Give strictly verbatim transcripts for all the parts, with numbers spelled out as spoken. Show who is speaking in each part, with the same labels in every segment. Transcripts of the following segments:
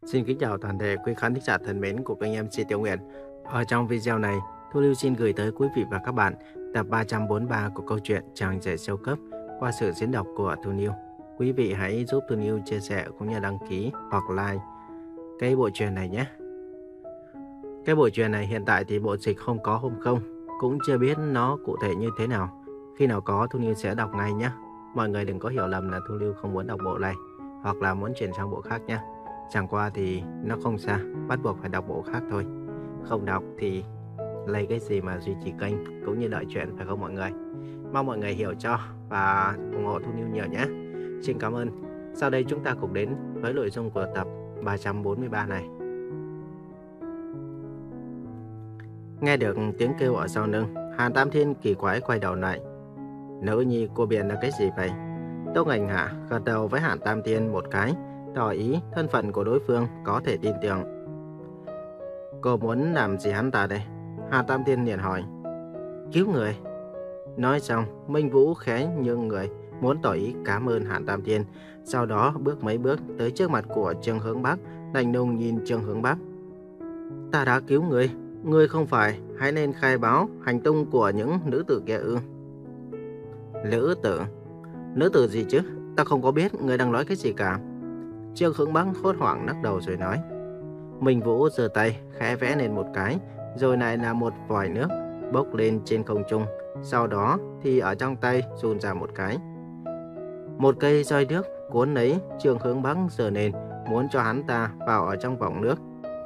Speaker 1: Xin kính chào toàn thể quý khán thính giả thân mến của kênh em xê Tiểu Nguyện. Ở trong video này, Thu Lưu xin gửi tới quý vị và các bạn tập ba trăm bốn mươi ba của câu chuyện Chàng Rể Siêu Cấp qua sự diễn đọc của Thu Lưu. Quý vị hãy giúp Thu Lưu chia sẻ cũng như đăng ký hoặc like cái bộ truyện này nhé. Cái bộ truyện này hiện tại thì bộ dịch không có hôm không, cũng chưa biết nó cụ thể như thế nào. Khi nào có Thu Lưu sẽ đọc ngay nhé. Mọi người đừng có hiểu lầm là Thu Lưu không muốn đọc bộ này hoặc là muốn chuyển sang bộ khác nhé. Chẳng qua thì nó không xa, bắt buộc phải đọc bộ khác thôi. Không đọc thì lấy cái gì mà duy trì kênh cũng như đợi chuyện, phải không mọi người? Mong mọi người hiểu cho và ủng hộ Thu Lưu nhiều nhé. Xin cảm ơn. Sau đây chúng ta cùng đến với nội dung của tập ba trăm bốn mươi ba này. Nghe được tiếng kêu ở sau lưng, Hàn Tam Thiên kỳ quái quay đầu lại. Nữ nhi cô Biển là cái gì vậy? Tô Ngành Hạ gật đầu với Hàn Tam Thiên một cái, tỏ ý thân phận của đối phương có thể tin tưởng. Cô muốn làm gì hắn ta đây? Hàn Tam Thiên liền hỏi. Cứu người. Nói xong, Minh Vũ khẽ nhường người, muốn tỏ ý cảm ơn Hàn Tam Thiên. Sau đó bước mấy bước tới trước mặt của Trương Hướng Bắc, lạnh lùng nhìn Trương Hướng Bắc. Ta đã cứu người, người không phải hãy nên khai báo hành tung của những nữ tử kia ư? Nữ tử? Nữ tử gì chứ? Ta không có biết người đang nói cái gì cả. Trương Hướng Bắc hốt hoảng lắc đầu rồi nói. Minh Vũ giơ tay khẽ vẽ lên một cái, rồi lại là một vòi nước bốc lên trên không trung. Sau đó thì ở trong tay run ra một cái. Một cây roi nước cuốn lấy Trương Hướng Bắc giơ lên, muốn cho hắn ta vào ở trong vòng nước.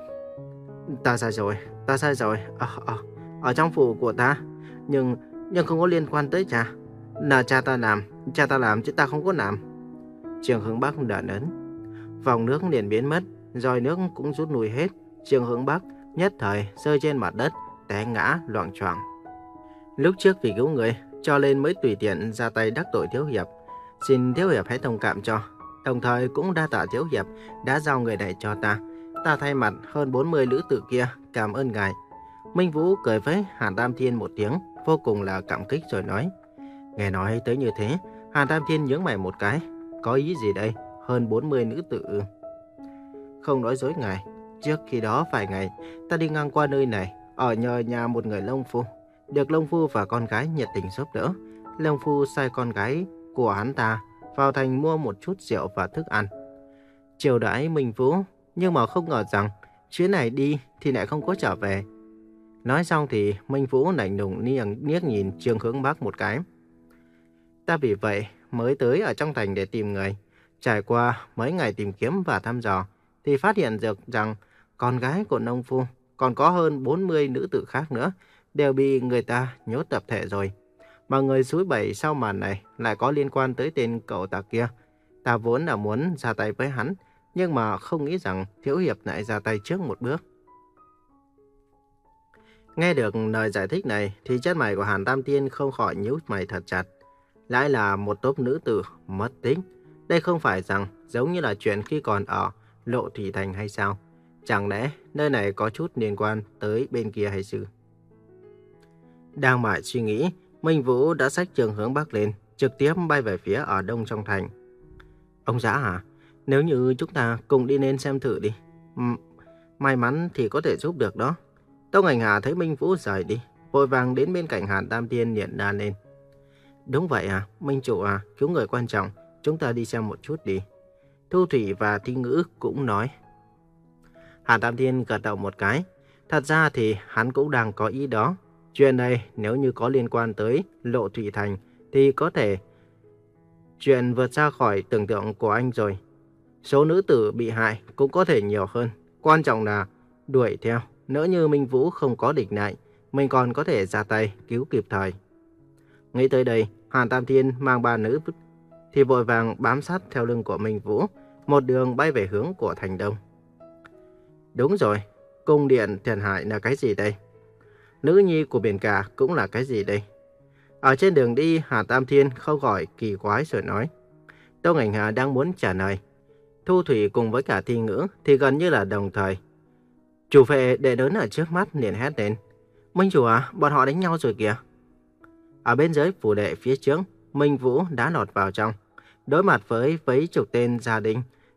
Speaker 1: Ta sai rồi, ta sai rồi. Ở, ở, ở trong phủ của ta, nhưng nhưng không có liên quan tới cha. Là cha ta làm, cha ta làm chứ ta không có làm. Trương Hướng Bắc đỡ lớn. Vòng nước liền biến mất, roi nước cũng rút lui hết. Trương Hướng Bắc nhất thời rơi trên mặt đất, té ngã loạng choạng. Lúc trước vì cứu người, cho nên mới tùy tiện ra tay đắc tội Thiếu Hiệp. Xin Thiếu Hiệp hãy thông cảm cho. Đồng thời cũng đa tạ Thiếu Hiệp đã giao người này cho ta. Ta thay mặt hơn bốn mươi nữ tử kia cảm ơn ngài. Minh Vũ cười với Hàn Tam Thiên một tiếng, vô cùng là cảm kích rồi nói. Nghe nói tới như thế, Hàn Tam Thiên nhướng mày một cái. Có ý gì đây? Hơn bốn mươi nữ tử ư? Không nói dối ngài, trước khi đó vài ngày ta đi ngang qua nơi này, ở nhờ nhà một người Long Phu. Được Long Phu và con gái nhiệt tình giúp đỡ. Long Phu sai con gái của hắn ta vào thành mua một chút rượu và thức ăn, chiều đãi Minh Vũ. Nhưng mà không ngờ rằng chuyến này đi thì lại không có trở về. Nói xong thì Minh Vũ lạnh lùng liếc nhìn Trương Hướng Bắc một cái. Ta vì vậy mới tới ở trong thành để tìm người. Trải qua mấy ngày tìm kiếm và thăm dò thì phát hiện được rằng con gái của nông phu còn có hơn bốn mươi nữ tử khác nữa đều bị người ta nhốt tập thể rồi. Mà người suối bảy sau màn này lại có liên quan tới tên cậu ta kia. Ta vốn là muốn ra tay với hắn, nhưng mà không nghĩ rằng Thiếu Hiệp lại ra tay trước một bước. Nghe được lời giải thích này thì chân mày của Hàn Tam Thiên không khỏi nhíu mày thật chặt. Lại là một tốp nữ tử mất tích. Đây không phải rằng giống như là chuyện khi còn ở Lộ Thủy Thành hay sao? Chẳng lẽ nơi này có chút liên quan tới bên kia hay sao? Đang mải suy nghĩ, Minh Vũ đã xách Trương Hướng Bắc lên, trực tiếp bay về phía ở đông trong thành. Ông xã hả? Nếu như chúng ta cùng đi lên xem thử đi. M may mắn thì có thể giúp được đó. Tô Ngành Hà thấy Minh Vũ rời đi, vội vàng đến bên cạnh Hàn Tam Thiên nhận đàn lên. Đúng vậy à, Minh Chủ à, cứu người quan trọng, chúng ta đi xem một chút đi. Thu Thủy và Thi Ngữ cũng nói. Hàn Tam Thiên gật đầu một cái. Thật ra thì hắn cũng đang có ý đó. Chuyện này nếu như có liên quan tới Lộ Thủy Thành thì có thể chuyện vượt ra khỏi tưởng tượng của anh rồi. Số nữ tử bị hại cũng có thể nhiều hơn. Quan trọng là đuổi theo. Nếu như Minh Vũ không có địch lại, mình còn có thể ra tay cứu kịp thời. Nghĩ tới đây, Hàn Tam Thiên mang ba nữ thì vội vàng bám sát theo lưng của Minh Vũ, một đường bay về hướng của thành đông. Đúng rồi, cung điện Thiền Hải là cái gì đây? Nữ nhi của Biển Cả cũng là cái gì đây? Ở trên đường đi, Hàn Tam Thiên không khỏi kỳ quái rồi nói. Tô Ngành Hà đang muốn trả lời. Thu Thủy cùng với cả Thi Ngữ thì gần như là đồng thời. Chủ vệ đệ lớn ở trước mắt liền hét lên. Minh Chủ à, bọn họ đánh nhau rồi kìa. Ở bên dưới phủ đệ phía trước, Minh Vũ đã lọt vào trong. Đối mặt với mấy chục tên gia đình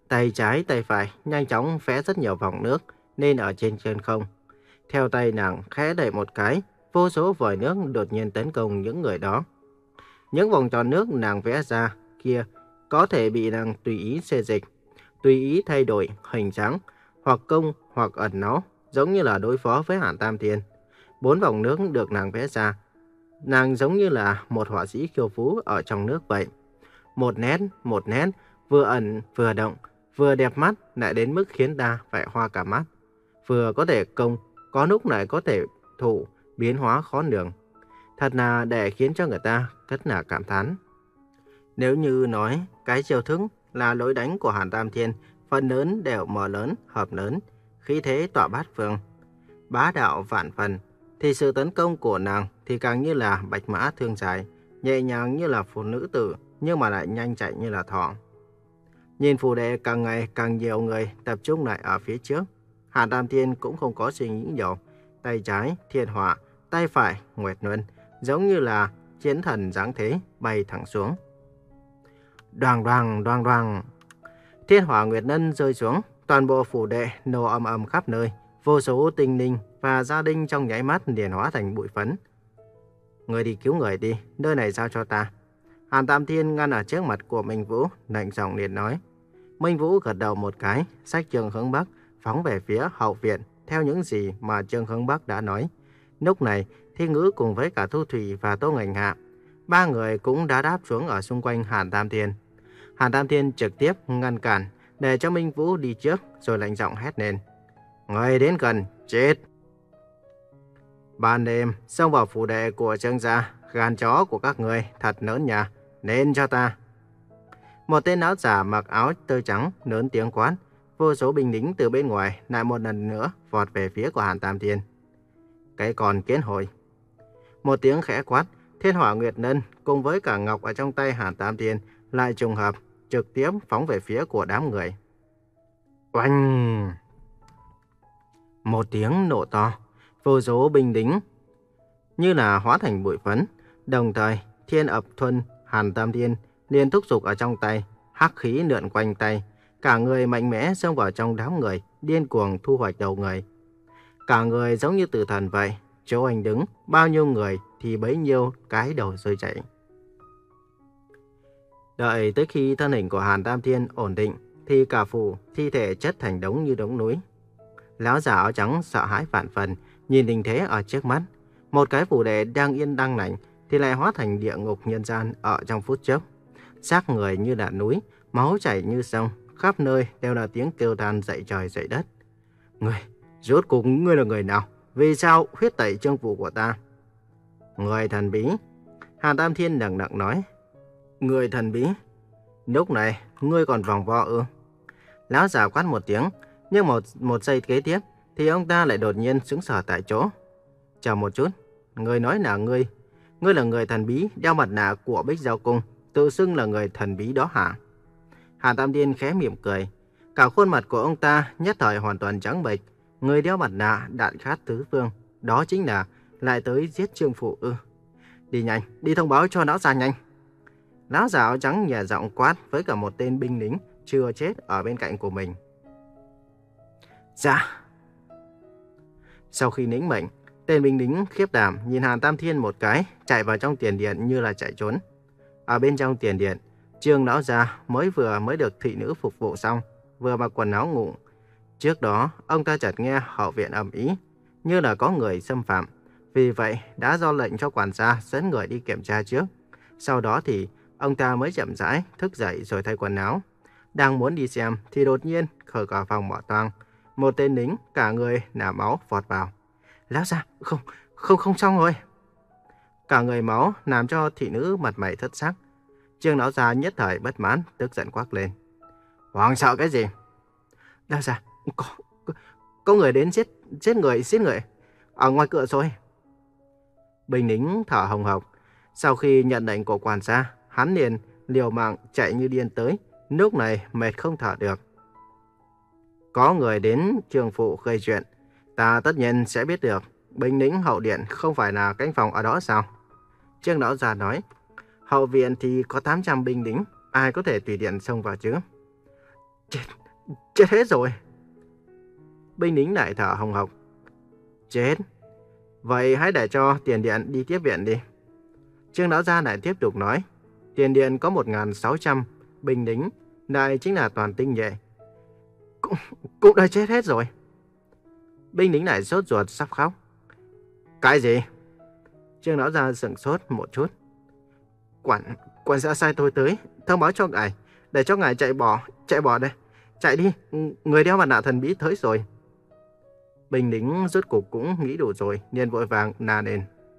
Speaker 1: Tay trái tay phải nhanh chóng vẽ rất nhiều vòng nước nên ở trên chân không. Theo tay nàng khẽ đẩy một cái, vô số vòi nước đột nhiên tấn công những người đó. Những vòng tròn nước nàng vẽ ra kia có thể bị nàng tùy ý xê dịch, tùy ý thay đổi hình dáng, hoặc công hoặc ẩn náu, giống như là đối phó với Hàn Tam Thiên. Bốn vòng nước được nàng vẽ ra, nàng giống như là một họa sĩ khiêu vũ ở trong nước vậy. Một nét, một nét, vừa ẩn vừa động, vừa đẹp mắt lại đến mức khiến ta phải hoa cả mắt. Vừa có thể công, có lúc lại có thể thủ, biến hóa khó lường. Thật là để khiến cho người ta rất là cảm thán. Nếu như nói cái chiêu thức là lối đánh của Hàn Tam Thiên, phần lớn đều mở lớn, hợp lớn, khí thế tỏa bát phương, bá đạo vạn phần, thì sự tấn công của nàng thì càng như là bạch mã thương dài, nhẹ nhàng như là phụ nữ tử, nhưng mà lại nhanh chạy như là thỏ. Nhìn phù đệ càng ngày càng nhiều người tập trung lại ở phía trước, Hàn Tam Thiên cũng không có suy nghĩ nhiều. Tay trái Thiên Hỏa, tay phải Nguyệt Luân, giống như là chiến thần giáng thế bay thẳng xuống. Đoàng đoàng đoàng đoàng, Thiên Hỏa Nguyệt Luân rơi xuống, toàn bộ phủ đệ nổ ầm ầm khắp nơi, vô số tinh linh và gia đình trong nháy mắt liền hóa thành bụi phấn. Người đi cứu người đi, nơi này giao cho ta. Hàn Tam Thiên ngăn ở trước mặt của Minh Vũ, lạnh giọng liền nói. Minh Vũ gật đầu một cái, xách Trương hướng Bắc, phóng về phía hậu viện, theo những gì mà Trương hướng Bắc đã nói. Lúc này, Thi Ngữ cùng với cả Thu Thủy và Tô Ngành Hạ, ba người cũng đã đáp xuống ở xung quanh Hàn Tam Thiên. Hàn Tam Thiên trực tiếp ngăn cản, để cho Minh Vũ đi trước, rồi lạnh giọng hét lên. Người đến gần, chết! Ban đêm, xông vào phủ đệ của Trương gia, gan chó của các người thật lớn nha, nên cho ta. Một tên áo giả mặc áo tơ trắng lớn tiếng quát, vô số binh lính từ bên ngoài lại một lần nữa vọt về phía của Hàn Tam Thiên. Cái còn kiến hồi. Một tiếng khẽ quát, Thiên Hỏa Nguyệt Luân cùng với cả ngọc ở trong tay Hàn Tam Thiên lại trùng hợp trực tiếp phóng về phía của đám người. Oanh! Một tiếng nổ to, vô số binh lính như là hóa thành bụi phấn. Đồng thời, Thiên Ập Thuần, Hàn Tam Thiên liền thúc giục ở trong tay, hắc khí lượn quanh tay, cả người mạnh mẽ xông vào trong đám người, điên cuồng thu hoạch đầu người. Cả người giống như tử thần vậy, chỗ anh đứng, bao nhiêu người thì bấy nhiêu cái đầu rơi chảy. Đợi tới khi thân hình của Hàn Tam Thiên ổn định, thì cả phủ thi thể chất thành đống như đống núi. Lão giả áo trắng sợ hãi vạn phần, nhìn tình thế ở trước mắt. Một cái phủ đệ đang yên đang lành thì lại hóa thành địa ngục nhân gian ở trong phút chốc. Xác người như là núi, máu chảy như sông, khắp nơi đều là tiếng kêu than dậy trời dậy đất. Người, rốt cuộc ngươi là người nào? Vì sao huyết tẩy trương phủ của ta? Người thần bí. Hàn Tam Thiên đằng đằng nói. Người thần bí? Lúc này, ngươi còn vòng vo ư? Lão già quát một tiếng, nhưng một, một giây kế tiếp, thì ông ta lại đột nhiên sững sờ tại chỗ. Chờ một chút, người nói là ngươi. Ngươi là người thần bí đeo mặt nạ của Bích Giao Cung, tự xưng là người thần bí đó hả? Hàn Tam Thiên khẽ mỉm cười. Cả khuôn mặt của ông ta nhất thời hoàn toàn trắng bệch. Người đeo mặt nạ đạn khát tứ phương, đó chính là lại tới giết Trương Phụ ư? Đi nhanh, đi thông báo cho lão già nhanh. Lão già áo trắng nhẹ giọng quát với cả một tên binh lính chưa chết ở bên cạnh của mình. Dạ. Sau khi lĩnh mệnh, tên binh lính khiếp đảm nhìn Hàn Tam Thiên một cái, chạy vào trong tiền điện như là chạy trốn. Ở bên trong tiền điện, Trương lão gia mới vừa mới được thị nữ phục vụ xong, vừa mặc quần áo ngủ. Trước đó, ông ta chợt nghe hậu viện ầm ĩ, như là có người xâm phạm. Vì vậy, đã do lệnh cho quản gia dẫn người đi kiểm tra trước. Sau đó thì ông ta mới chậm rãi thức dậy rồi thay quần áo. Đang muốn đi xem thì đột nhiên cửa cả phòng mở toang. Một tên lính cả người nả máu vọt vào. Lão gia, không, không, không xong rồi. Cả người máu làm cho thị nữ mặt mày thất sắc. Trương lão gia nhất thời bất mãn, tức giận quát lên. Hoàng sợ cái gì? Lão gia, có, có, có người đến giết, giết người, giết người. Ở ngoài cửa rồi. Binh lính thở hồng hộc. Sau khi nhận lệnh của quản gia, hắn liền liều mạng chạy như điên tới. Lúc này mệt không thở được. Có người đến Trương Phụ gây chuyện, ta tất nhiên sẽ biết được. Binh lính hậu điện không phải là canh phòng ở đó sao? Trương lão già nói. Hậu viện thì có tám trăm binh lính, ai có thể tùy tiện xông vào chứ? Chết, chết hết rồi. Binh lính lại thở hồng hộc. Chết. Vậy hãy để cho tiền điện đi tiếp viện đi. Trương lão gia lại tiếp tục nói. Tiền điện có một nghìn sáu trăm binh lính, đây chính là toàn tinh nhuệ. Cũng, cũng đã chết hết rồi. Binh lính lại sốt ruột sắp khóc. Cái gì? Trương lão gia sững sốt một chút. Quản, quản gia sai tôi tới, thông báo cho ngài, để cho ngài chạy bỏ, chạy bỏ đây. Chạy đi, người đeo mặt nạ thần bí tới rồi. Binh lính rốt cục cũng nghĩ đủ rồi, nên vội vàng la lên.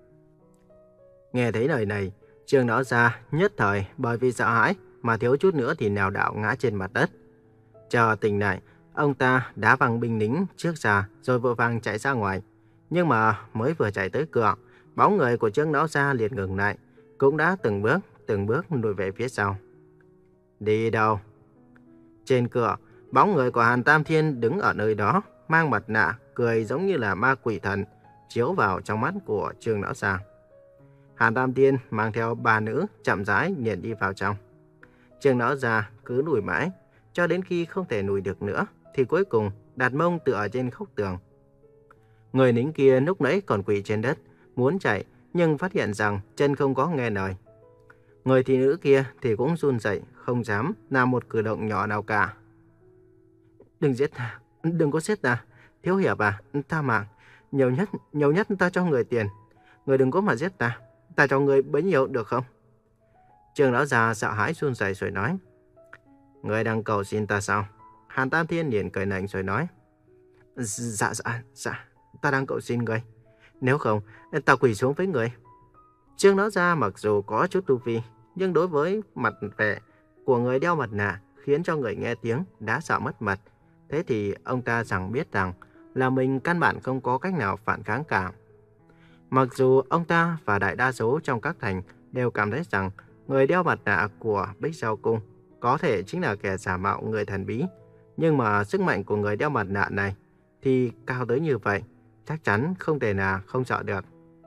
Speaker 1: Nghe thấy lời này, Trương lão gia nhất thời bởi vì sợ hãi mà thiếu chút nữa thì nhào đảo ngã trên mặt đất. Chờ tỉnh lại, ông ta đá văng binh lính trước ra rồi vội vàng chạy ra ngoài. Nhưng mà mới vừa chạy tới cửa, bóng người của Trương lão gia liền ngừng lại, cũng đã từng bước, từng bước lùi về phía sau. Đi đâu? Trên cửa, bóng người của Hàn Tam Thiên đứng ở nơi đó, mang mặt nạ, cười giống như là ma quỷ thần, chiếu vào trong mắt của Trương lão gia. Hàn Tam Thiên mang theo ba nữ chậm rãi liền đi vào trong. Trương lão gia cứ lùi mãi, cho đến khi không thể lùi được nữa, thì cuối cùng đặt mông tựa trên khúc tường. Người lính kia lúc nãy còn quỳ trên đất, muốn chạy nhưng phát hiện rằng chân không có nghe lời. Người thị nữ kia thì cũng run rẩy, không dám làm một cử động nhỏ nào cả. Đừng giết ta, đừng có giết ta, thiếu hiệp à, tha mạng, nhiều nhất, nhiều nhất ta cho người tiền, người đừng có mà giết ta, ta cho người bấy nhiêu được không? Trương lão già sợ hãi run rẩy rồi nói. Người đang cầu xin ta sao? Hàn Tam Thiên liền cười lạnh rồi nói. Dạ dạ dạ, ta đang cầu xin người. Nếu không, ta quỳ xuống với người. Trương lão gia mặc dù có chút tu vi, nhưng đối với mặt vẻ của người đeo mặt nạ khiến cho người nghe tiếng đã sợ mất mật. Thế thì ông ta chẳng biết rằng là mình căn bản không có cách nào phản kháng cả. Mặc dù ông ta và đại đa số trong các thành đều cảm thấy rằng người đeo mặt nạ của Bích Giao Cung có thể chính là kẻ giả mạo người thần bí, nhưng mà sức mạnh của người đeo mặt nạ này thì cao tới như vậy, chắc chắn không thể nào không sợ được.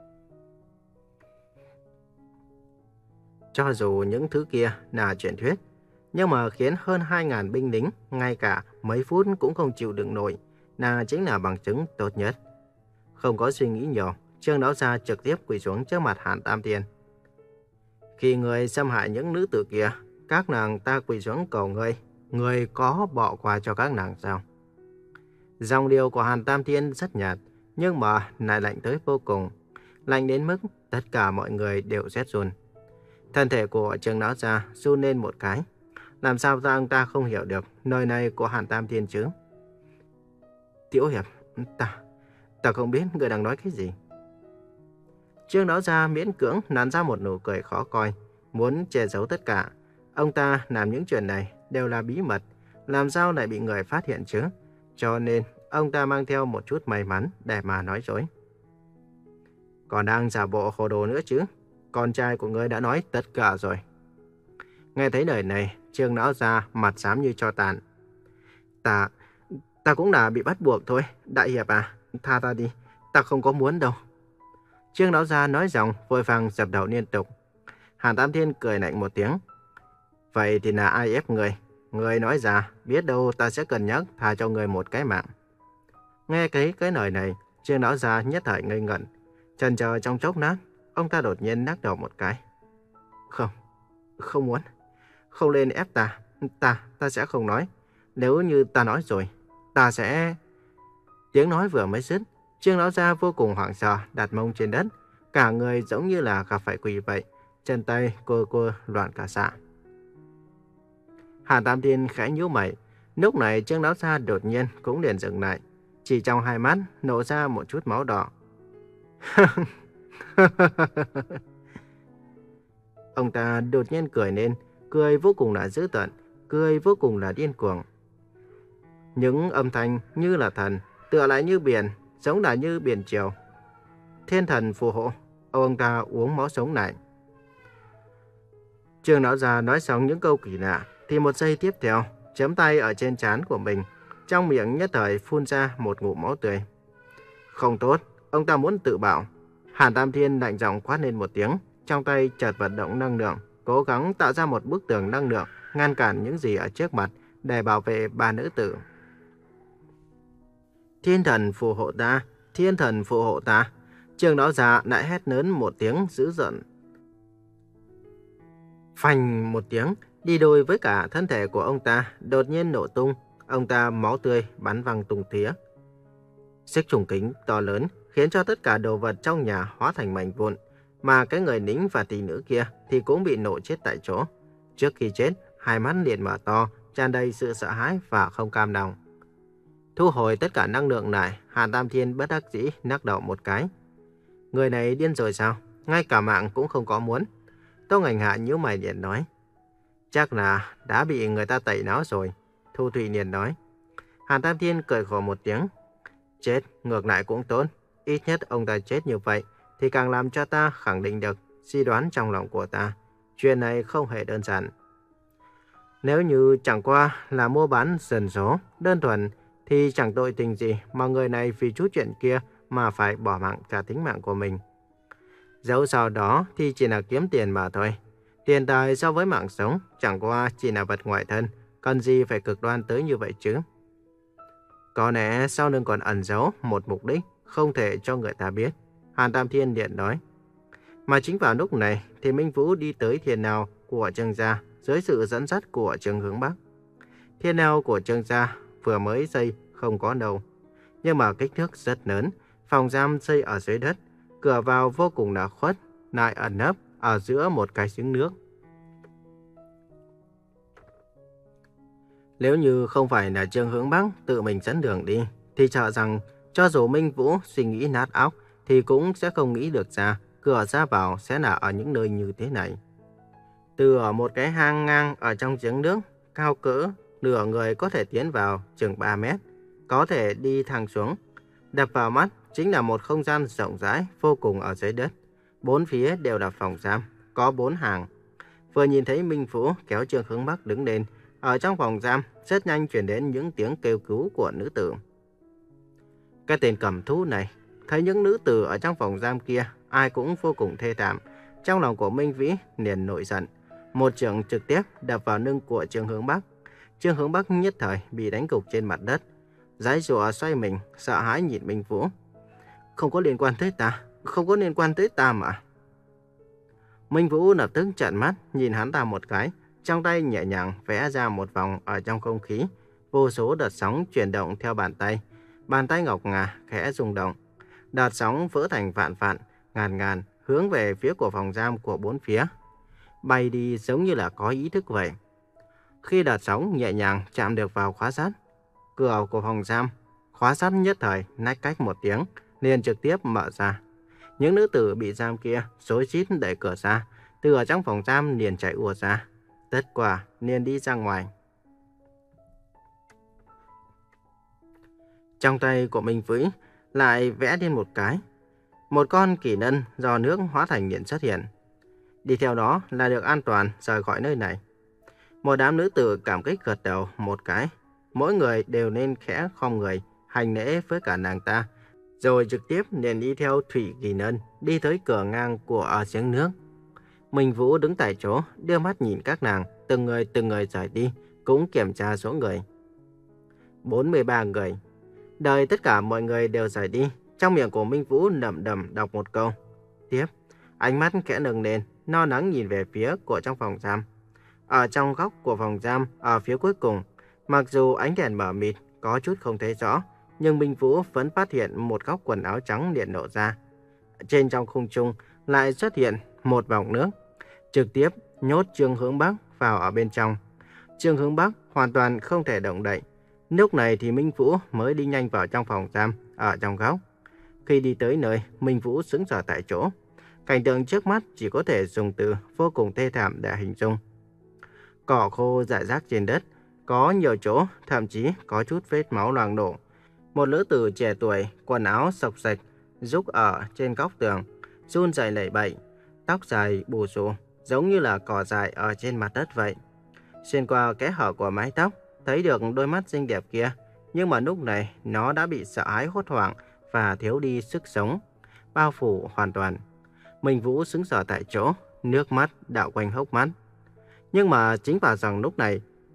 Speaker 1: Cho dù những thứ kia là truyền thuyết, nhưng mà khiến hơn hai nghìn binh lính ngay cả mấy phút cũng không chịu đựng nổi, là chính là bằng chứng tốt nhất. Không có suy nghĩ nhiều, Trương lão gia trực tiếp quỳ xuống trước mặt Hàn Tam Thiên. Khi người xâm hại những nữ tử kia, các nàng ta quỳ xuống cầu ngươi, ngươi có bỏ qua cho các nàng sao? Dòng điệu của Hàn Tam Thiên rất nhạt, nhưng mà lại lạnh tới vô cùng, lạnh đến mức tất cả mọi người đều rét run. Thân thể của Trương lão gia run lên một cái. Làm sao ra ông ta không hiểu được lời này của Hàn Tam Thiên chứ? Tiểu hiệp, ta, ta không biết người đang nói cái gì. Trương lão gia miễn cưỡng nắn ra một nụ cười khó coi, muốn che giấu tất cả. Ông ta làm những chuyện này đều là bí mật, làm sao lại bị người phát hiện chứ? Cho nên ông ta mang theo một chút may mắn để mà nói dối. Còn đang giả bộ hồ đồ nữa chứ? Con trai của ngươi đã nói tất cả rồi. Nghe thấy lời này, Trương lão gia mặt xám như tro tàn. Ta, ta cũng là bị bắt buộc thôi, đại hiệp à, tha ta đi, ta không có muốn đâu. Trương lão gia nói giọng vội vàng dập đầu liên tục. Hàn Tam Thiên cười lạnh một tiếng. Vậy thì là ai ép người? Người nói ra, biết đâu ta sẽ cân nhắc tha cho người một cái mạng. Nghe cái cái lời này, Trương lão gia nhất thời ngây ngẩn, chần chờ trong chốc lát, ông ta đột nhiên lắc đầu một cái. Không, không muốn, không nên ép ta, ta, ta sẽ không nói. Nếu như ta nói rồi, ta sẽ... Tiếng nói vừa mới dứt, Trương lão gia vô cùng hoảng sợ đặt mông trên đất, cả người giống như là gặp phải quỷ vậy, chân tay cô cô loạn cả xạ. Hàn Tam Thiên khẽ nhíu mày, lúc này Trương lão gia đột nhiên cũng liền dừng lại, chỉ trong hai mắt nổ ra một chút máu đỏ. Ông ta đột nhiên cười lên, cười vô cùng là dữ tợn, cười vô cùng là điên cuồng. Những âm thanh như là thần, tựa lại như biển, giống là như biển triều. Thiên thần phù hộ, ông ta uống máu sống lại. Trương lão gia nói xong những câu kỳ lạ, thì một giây tiếp theo, chấm tay ở trên trán của mình, trong miệng nhất thời phun ra một ngụm máu tươi. Không tốt, ông ta muốn tự bảo. Hàn Tam Thiên lạnh giọng quát lên một tiếng, trong tay chợt vận động năng lượng, cố gắng tạo ra một bức tường năng lượng, ngăn cản những gì ở trước mặt, để bảo vệ ba nữ tử. Thiên thần phù hộ ta, thiên thần phù hộ ta. Trường lão già lại hét lớn một tiếng dữ dợn. Phanh một tiếng, đi đôi với cả thân thể của ông ta đột nhiên nổ tung, ông ta máu tươi bắn văng tung tóe. Xích trùng kính to lớn khiến cho tất cả đồ vật trong nhà hóa thành mảnh vụn, mà cái người lính và tỷ nữ kia thì cũng bị nổ chết tại chỗ. Trước khi chết, hai mắt liền mở to, tràn đầy sự sợ hãi và không cam lòng. Thu hồi tất cả năng lượng lại, Hàn Tam Thiên bất đắc dĩ lắc đầu một cái. Người này điên rồi sao? Ngay cả mạng cũng không có muốn. Tô Ngành Hạ nhíu mày liền nói. Chắc là đã bị người ta tẩy não rồi. Thu Thủy liền nói. Hàn Tam Thiên cười khổ một tiếng. Chết, ngược lại cũng tốt. Ít nhất ông ta chết như vậy thì càng làm cho ta khẳng định được suy đoán trong lòng của ta. Chuyện này không hề đơn giản. Nếu như chẳng qua là mua bán dần số, đơn thuần, thì chẳng tội tình gì mà người này vì chút chuyện kia mà phải bỏ mạng cả tính mạng của mình. Dẫu sau đó thì chỉ là kiếm tiền mà thôi. Tiền tài so với mạng sống chẳng qua chỉ là vật ngoại thân, cần gì phải cực đoan tới như vậy chứ. Có lẽ sau lưng còn ẩn giấu một mục đích không thể cho người ta biết. Hàn Tam Thiên điện nói. Mà chính vào lúc này thì Minh Vũ đi tới thiên nào của Trương gia dưới sự dẫn dắt của Trương Hướng Bắc. Thiên nào của Trương gia vừa mới xây không có đâu, nhưng mà kích thước rất lớn, phòng giam xây ở dưới đất, cửa vào vô cùng là khuất, lại ẩn nấp ở giữa một cái giếng nước. Nếu như không phải là Trương Hướng Bắc tự mình dẫn đường đi, thì sợ rằng cho dù Minh Vũ suy nghĩ nát óc thì cũng sẽ không nghĩ được ra cửa ra vào sẽ là ở những nơi như thế này. Từ ở một cái hang ngang ở trong giếng nước, cao cỡ nửa người có thể tiến vào chừng ba mét, có thể đi thẳng xuống. Đập vào mắt chính là một không gian rộng rãi vô cùng ở dưới đất. Bốn phía đều là phòng giam, có bốn hàng. Vừa nhìn thấy Minh Vũ kéo Trương Hướng Bắc đứng lên, ở trong phòng giam rất nhanh truyền đến những tiếng kêu cứu của nữ tử. Cái tên cầm thú này, thấy những nữ tử ở trong phòng giam kia, ai cũng vô cùng thê thảm. Trong lòng của Minh Vĩ liền nổi giận, một chưởng trực tiếp đập vào lưng của Trương Hướng Bắc. Trương Hướng Bắc nhất thời bị đánh gục trên mặt đất, giãy giụa xoay mình, sợ hãi nhìn Minh Vũ. Không có liên quan tới ta, không có liên quan tới ta mà. Minh Vũ lập tức trợn mắt nhìn hắn ta một cái, trong tay nhẹ nhàng vẽ ra một vòng ở trong không khí, vô số đợt sóng chuyển động theo bàn tay. Bàn tay ngọc ngà khẽ rung động, đợt sóng vỡ thành vạn vạn, ngàn ngàn hướng về phía của phòng giam của bốn phía, bay đi giống như là có ý thức vậy. Khi đợt sóng nhẹ nhàng chạm được vào khóa sắt, cửa của phòng giam, khóa sắt nhất thời nách cách một tiếng, liền trực tiếp mở ra. Những nữ tử bị giam kia rối rít đẩy cửa ra, từ ở trong phòng giam liền chạy ùa ra, tất cả liền đi ra ngoài. Trong tay của Minh Vĩ lại vẽ lên một cái, một con kỳ lân do nước hóa thành liền xuất hiện. Đi theo đó là được an toàn rời khỏi nơi này. Một đám nữ tử cảm kích gật đầu một cái, mỗi người đều nên khẽ khom người hành lễ với cả nàng ta, rồi trực tiếp liền đi theo Thủy Kỳ Lân đi tới cửa ngang của ở giếng nước. Minh Vũ đứng tại chỗ, đưa mắt nhìn các nàng, từng người từng người rời đi, cũng kiểm tra số người. bốn mươi ba người. Đợi tất cả mọi người đều rời đi, trong miệng của Minh Vũ lẩm đẩm đọc một câu. Tiếp, ánh mắt khẽ nâng lên, lo lắng nhìn về phía của trong phòng giam. Ở trong góc của phòng giam, ở phía cuối cùng, mặc dù ánh đèn mờ mịt, có chút không thấy rõ, nhưng Minh Vũ vẫn phát hiện một góc quần áo trắng liền lộ ra. Trên trong khung trung lại xuất hiện một vòng nước, trực tiếp nhốt Trương Hướng Bắc vào ở bên trong. Trương Hướng Bắc hoàn toàn không thể động đậy. Lúc này thì Minh Vũ mới đi nhanh vào trong phòng giam, ở trong góc. Khi đi tới nơi, Minh Vũ sững sờ tại chỗ. Cảnh tượng trước mắt chỉ có thể dùng từ vô cùng thê thảm để hình dung. Cỏ khô rải rác trên đất, có nhiều chỗ thậm chí có chút vết máu loang lổ. Một nữ tử trẻ tuổi, quần áo xộc xệch, rúc ở trên góc tường, run rẩy lẩy bẩy, tóc dài bù xù, giống như là cỏ dại ở trên mặt đất vậy. Xuyên qua kẽ hở của mái tóc, thấy được đôi mắt xinh đẹp kia, nhưng mà lúc này nó đã bị sợ hãi hốt hoảng và thiếu đi sức sống, bao phủ hoàn toàn. Minh Vũ sững sờ tại chỗ, nước mắt đạo quanh hốc mắt. Nhưng mà chính vào rằng lúc này,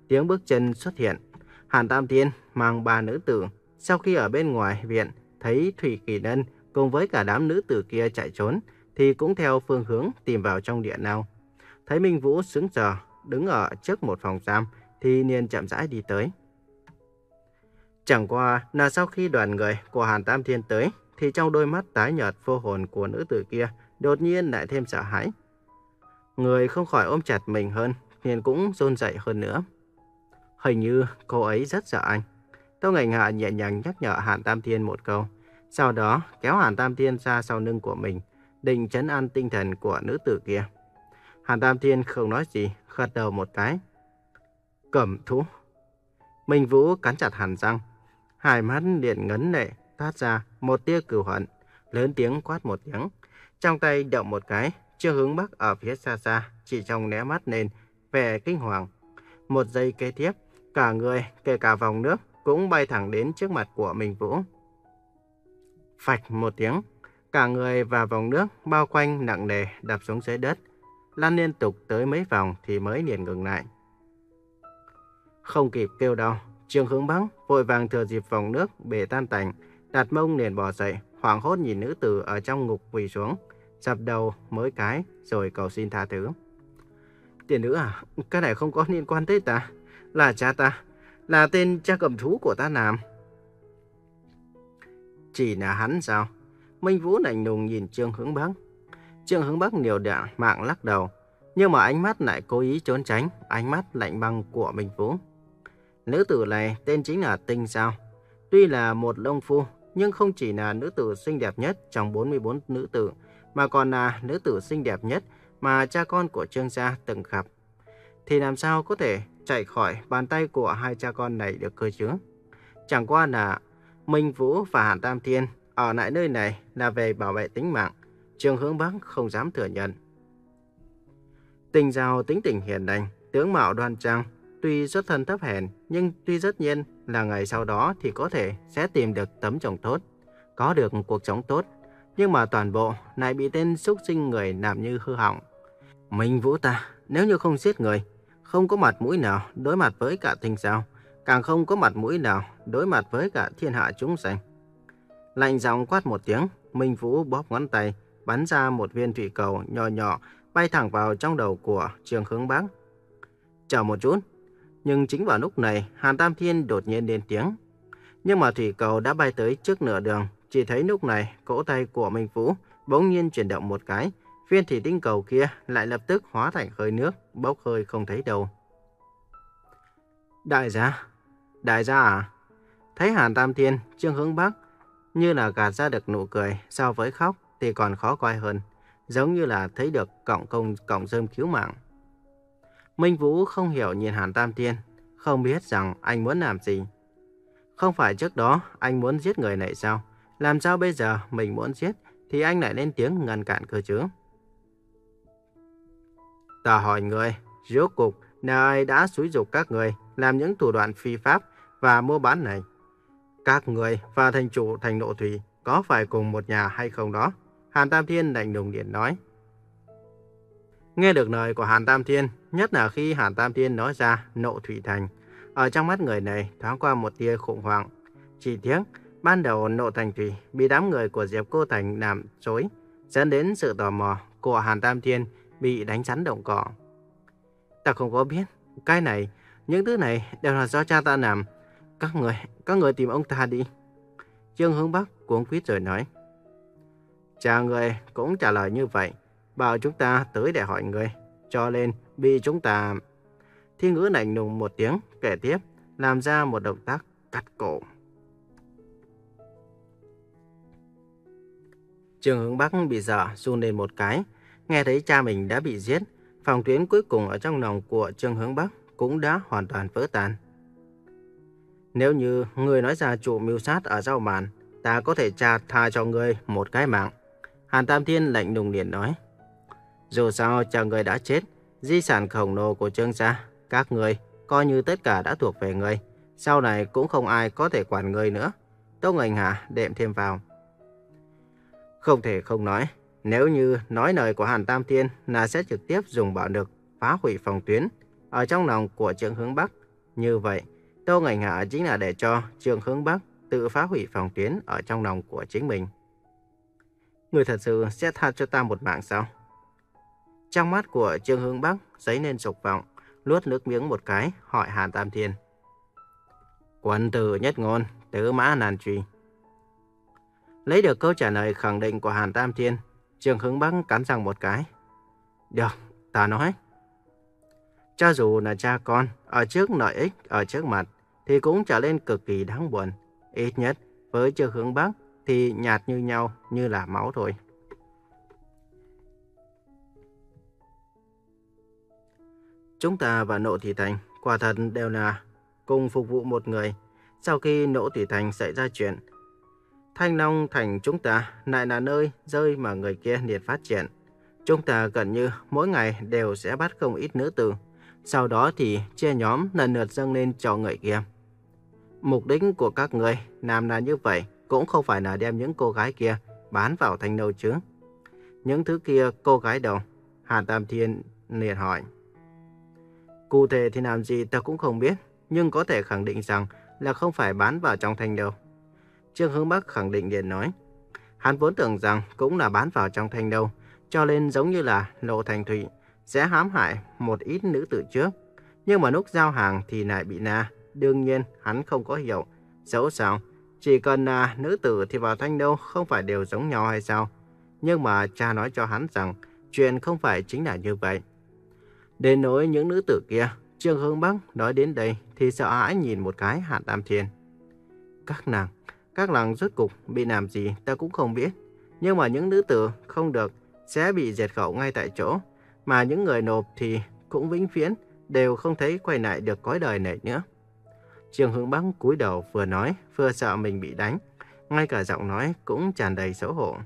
Speaker 1: tiếng bước chân xuất hiện. Hàn Tam Thiên mang ba nữ tử. Sau khi ở bên ngoài viện thấy Thủy Kỳ Lân cùng với cả đám nữ tử kia chạy trốn, thì cũng theo phương hướng tìm vào trong địa lao. Thấy Minh Vũ sững sờ đứng ở trước một phòng giam, thì liền chậm rãi đi tới. Chẳng qua là sau khi đoàn người của Hàn Tam Thiên tới, thì trong đôi mắt tái nhợt vô hồn của nữ tử kia đột nhiên lại thêm sợ hãi. Người không khỏi ôm chặt mình hơn, liền cũng run rẩy hơn nữa. Hình như cô ấy rất sợ anh. Tô Ngạnh Hạ nhẹ nhàng nhắc nhở Hàn Tam Thiên một câu, sau đó kéo Hàn Tam Thiên ra sau lưng của mình, định trấn an tinh thần của nữ tử kia. Hàn Tam Thiên không nói gì, gật đầu một cái. Cẩm thú. Minh Vũ cắn chặt hàm răng, hai mắt liền ngấn lệ, toát ra một tia cừu hận, lớn tiếng quát một tiếng, trong tay động một cái, Trương Hướng Bắc ở phía xa xa chỉ trong né mắt lên vẻ kinh hoàng. Một giây kế tiếp, cả người kể cả vòng nước cũng bay thẳng đến trước mặt của Minh Vũ. Phạch một tiếng, cả người và vòng nước bao quanh nặng nề đập xuống dưới đất, lăn liên tục tới mấy vòng thì mới liền ngừng lại. Không kịp kêu đau, Trương Hướng Bắc vội vàng thừa dịp vòng nước bể tan tành, đặt mông liền bò dậy, hoảng hốt nhìn nữ tử ở trong ngục quỳ xuống, dập đầu mấy cái rồi cầu xin tha thứ. Tiền nữ à, cái này không có liên quan tới ta, là cha ta, là tên cha cầm thú của ta làm. Chỉ là hắn sao? Minh Vũ lạnh lùng nhìn Trương Hướng Bắc. Trương Hướng Bắc liều đạn mạng lắc đầu, nhưng mà ánh mắt lại cố ý trốn tránh ánh mắt lạnh băng của Minh Vũ. Nữ tử này tên chính là Tinh Giao. Tuy là một lông phu, nhưng không chỉ là nữ tử xinh đẹp nhất trong bốn mươi bốn nữ tử, mà còn là nữ tử xinh đẹp nhất mà cha con của Trương gia từng gặp. Thì làm sao có thể chạy khỏi bàn tay của hai cha con này được cơ chứ? Chẳng qua là Minh Vũ và Hàn Tam Thiên ở lại nơi này là về bảo vệ tính mạng, Trương Hướng Bắc không dám thừa nhận. Tinh Giao tính tình hiền lành, tướng mạo đoan trang, tuy xuất thân thấp hèn, nhưng tuy rất nhiên là ngày sau đó thì có thể sẽ tìm được tấm chồng tốt, có được cuộc sống tốt, nhưng mà toàn bộ lại bị tên xúc sinh người làm như hư hỏng. Minh Vũ ta, nếu như không giết người, không có mặt mũi nào đối mặt với cả Tinh Giao, càng không có mặt mũi nào đối mặt với cả thiên hạ chúng sanh. Lạnh giọng quát một tiếng, Minh Vũ bóp ngón tay, bắn ra một viên thủy cầu nhỏ nhỏ bay thẳng vào trong đầu của Trương Hướng Bắc. Chờ một chút. Nhưng chính vào lúc này, Hàn Tam Thiên đột nhiên lên tiếng. Nhưng mà thủy cầu đã bay tới trước nửa đường, chỉ thấy lúc này cỗ tay của Minh Vũ bỗng nhiên chuyển động một cái, viên thủy tinh cầu kia lại lập tức hóa thành hơi nước, bốc hơi không thấy đâu. Đại gia, đại gia à? Thấy Hàn Tam Thiên, Trương Hướng Bắc như là gạt ra được nụ cười, so với khóc thì còn khó coi hơn, giống như là thấy được cọng công cọng rơm cứu mạng. Minh Vũ không hiểu nhìn Hàn Tam Thiên, không biết rằng anh muốn làm gì. Không phải trước đó anh muốn giết người này sao? Làm sao bây giờ mình muốn giết thì anh lại lên tiếng ngăn cản cơ chứ? Ta hỏi người, rốt cuộc là ai đã xúi giục các người làm những thủ đoạn phi pháp và mua bán này? Các người và thành chủ thành Nộ Thủy có phải cùng một nhà hay không đó? Hàn Tam Thiên lạnh lùng điện nói. Nghe được lời của Hàn Tam Thiên, nhất là khi Hàn Tam Thiên nói ra Nộ Thủy Thành, ở trong mắt người này thoáng qua một tia khủng hoảng. Chỉ tiếc, ban đầu Nộ Thành Thủy bị đám người của Diệp Cô Thành làm dối, dẫn đến sự tò mò của Hàn Tam Thiên bị đánh rắn động cỏ. Ta không có biết, cái này, những thứ này đều là do cha ta làm. Các người, các người tìm ông ta đi. Trương Hướng Bắc cuống quýt rồi nói. Cha người cũng trả lời như vậy, bảo chúng ta tới để hỏi người, cho nên bị chúng ta... Thi Ngữ lạnh lùng một tiếng, kể tiếp, làm ra một động tác cắt cổ. Trương Hướng Bắc bị dọa run lên một cái, nghe thấy cha mình đã bị giết, phòng tuyến cuối cùng ở trong lòng của Trương Hướng Bắc cũng đã hoàn toàn vỡ tan. Nếu như người nói ra chủ mưu sát ở sau màn, ta có thể tra tha cho ngươi một cái mạng. Hàn Tam Thiên lạnh lùng liền nói. Dù sao cha người đã chết, di sản khổng lồ của Trương gia, các người coi như tất cả đã thuộc về ngươi. Sau này cũng không ai có thể quản ngươi nữa. Tô Ngạnh Hạ đệm thêm vào. Không thể không nói, nếu như nói lời của Hàn Tam Thiên là sẽ trực tiếp dùng bạo lực phá hủy phòng tuyến, ở trong lòng của Trương Hướng Bắc Như vậy, Tô Ngành Hạ chính là để cho Trương Hướng Bắc tự phá hủy phòng tuyến ở trong lòng của chính mình. Người thật sự sẽ tha cho ta một mạng sao? Trong mắt của Trương Hướng Bắc dấy lên dục vọng, luốt nước miếng một cái, hỏi Hàn Tam Thiên. Quân tử nhất ngôn, tứ mã nan truy. Lấy được câu trả lời khẳng định của Hàn Tam Thiên, Trương Hướng Bắc cắn răng một cái. Được, ta nói. Cho dù là cha con, ở trước lợi ích, ở trước mặt, thì cũng trở nên cực kỳ đáng buồn. Ít nhất, với Trương Hướng Bắc thì nhạt như nhau, như là máu thôi. Chúng ta và Nộ Thị Thành quả thật đều là cùng phục vụ một người. Sau khi Nộ Thị Thành xảy ra chuyện, Thanh Long Thành chúng ta lại là nơi rơi mà người kia liền phát triển. Chúng ta gần như mỗi ngày đều sẽ bắt không ít nữ tử. Sau đó thì chia nhóm lần lượt dâng lên cho người kia. Mục đích của các người làm là như vậy cũng không phải là đem những cô gái kia bán vào thành đâu chứ. Những thứ kia cô gái đâu? Hàn Tam Thiên liền hỏi. Cụ thể thì làm gì ta cũng không biết, nhưng có thể khẳng định rằng là không phải bán vào trong thành đâu. Trương Hướng Bắc khẳng định liền nói. Hắn vốn tưởng rằng cũng là bán vào trong thành đâu, cho nên giống như là Lộ Thành Thụy sẽ hãm hại một ít nữ tử trước. Nhưng mà lúc giao hàng thì lại bị na. Đương nhiên hắn không có hiểu. Dẫu sao, chỉ cần là nữ tử thì vào thanh đâu không phải đều giống nhau hay sao? Nhưng mà cha nói cho hắn rằng chuyện không phải chính là như vậy. Đến nỗi những nữ tử kia, Trương Hướng Bắc nói đến đây thì sợ hãi nhìn một cái Hàn Tam Thiên. Các nàng, các nàng rốt cục bị làm gì ta cũng không biết. Nhưng mà những nữ tử không được sẽ bị diệt khẩu ngay tại chỗ. Mà những người nộp thì cũng vĩnh viễn đều không thấy quay lại được cõi đời này nữa. Trương Hướng Bắc cúi đầu vừa nói vừa sợ mình bị đánh. Ngay cả giọng nói cũng tràn đầy xấu hổ.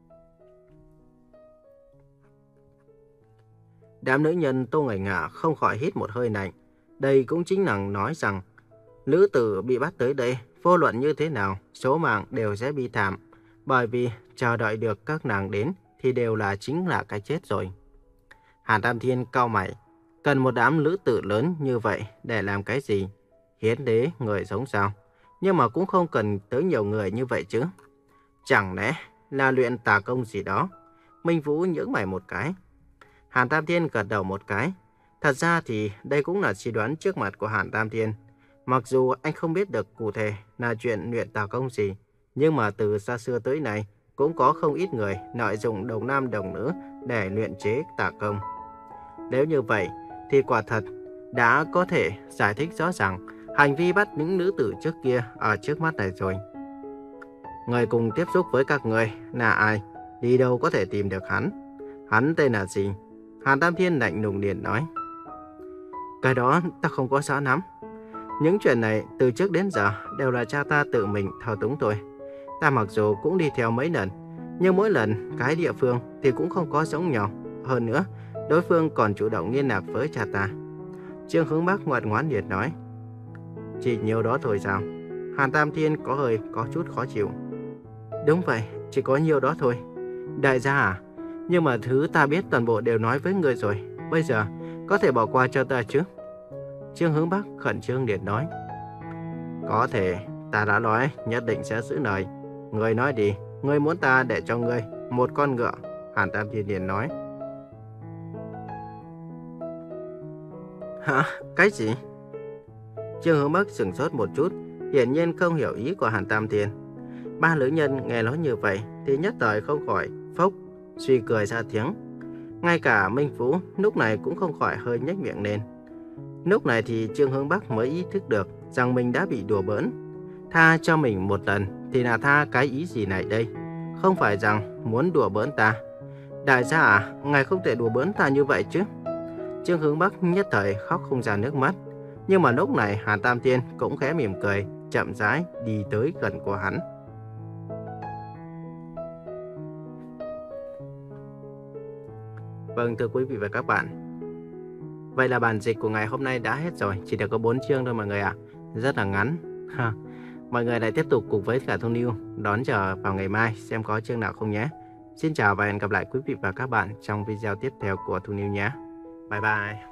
Speaker 1: Đám nữ nhân Tô Ngải Ngạ không khỏi hít một hơi lạnh. Đây cũng chính là nói rằng nữ tử bị bắt tới đây, vô luận như thế nào, số mạng đều sẽ bị thảm. Bởi vì chờ đợi được các nàng đến thì đều là chính là cái chết rồi. Hàn Tam Thiên cau mày, cần một đám nữ tử lớn như vậy để làm cái gì? Hiến đế người sống sao? Nhưng mà cũng không cần tới nhiều người như vậy chứ. Chẳng lẽ là luyện tà công gì đó? Minh Vũ nhướng mày một cái. Hàn Tam Thiên gật đầu một cái. Thật ra thì đây cũng là suy đoán trước mặt của Hàn Tam Thiên. Mặc dù anh không biết được cụ thể là chuyện luyện tà công gì, nhưng mà từ xa xưa tới nay cũng có không ít người lợi dụng đồng nam đồng nữ để luyện chế tà công. Nếu như vậy thì quả thật đã có thể giải thích rõ ràng hành vi bắt những nữ tử trước kia ở trước mắt này rồi. Người cùng tiếp xúc với các người là ai? Đi đâu có thể tìm được hắn? Hắn tên là gì? Hàn Tam Thiên lạnh lùng liền nói. Cái đó ta không có rõ lắm. Những chuyện này từ trước đến giờ đều là cha ta tự mình thao túng thôi. Ta mặc dù cũng đi theo mấy lần, nhưng mỗi lần cái địa phương thì cũng không có giống nhau. Hơn nữa, đối phương còn chủ động liên lạc với cha ta. Trương Hướng Bắc ngoan ngoãn liệt nói. Chỉ nhiều đó thôi sao? Hàn Tam Thiên có hơi có chút khó chịu. Đúng vậy, chỉ có nhiều đó thôi. Đại gia à? Nhưng mà thứ ta biết toàn bộ đều nói với người rồi. Bây giờ có thể bỏ qua cho ta chứ? Trương Hướng Bắc khẩn trương liệt nói. Có thể, ta đã nói nhất định sẽ giữ lời. Người nói đi, ngươi muốn ta để cho ngươi một con ngựa? Hàn Tam Thiên liền nói. Hả? Cái gì? Trương Hướng Bắc sửng sốt một chút, hiển nhiên không hiểu ý của Hàn Tam Thiên. Ba nữ nhân nghe nói như vậy thì nhất thời không khỏi phốc suy cười ra tiếng. Ngay cả Minh Vũ lúc này cũng không khỏi hơi nhếch miệng lên. Lúc này thì Trương Hướng Bắc mới ý thức được rằng mình đã bị đùa bỡn. Tha cho mình một lần thì là tha cái ý gì này đây? Không phải rằng muốn đùa bỡn ta. Đại gia à, ngài không thể đùa bỡn ta như vậy chứ? Trương Hướng Bắc nhất thời khóc không ra nước mắt. Nhưng mà lúc này Hàn Tam Thiên cũng khẽ mỉm cười, chậm rãi đi tới gần của hắn. Vâng, thưa quý vị và các bạn, vậy là bản dịch của ngày hôm nay đã hết rồi, chỉ được có bốn chương thôi mọi người ạ. Rất là ngắn. Ha. Mọi người lại tiếp tục cùng với cả Thu Niu đón chờ vào ngày mai xem có chương nào không nhé. Xin chào và hẹn gặp lại quý vị và các bạn trong video tiếp theo của Thu Niu nhé. Bye bye.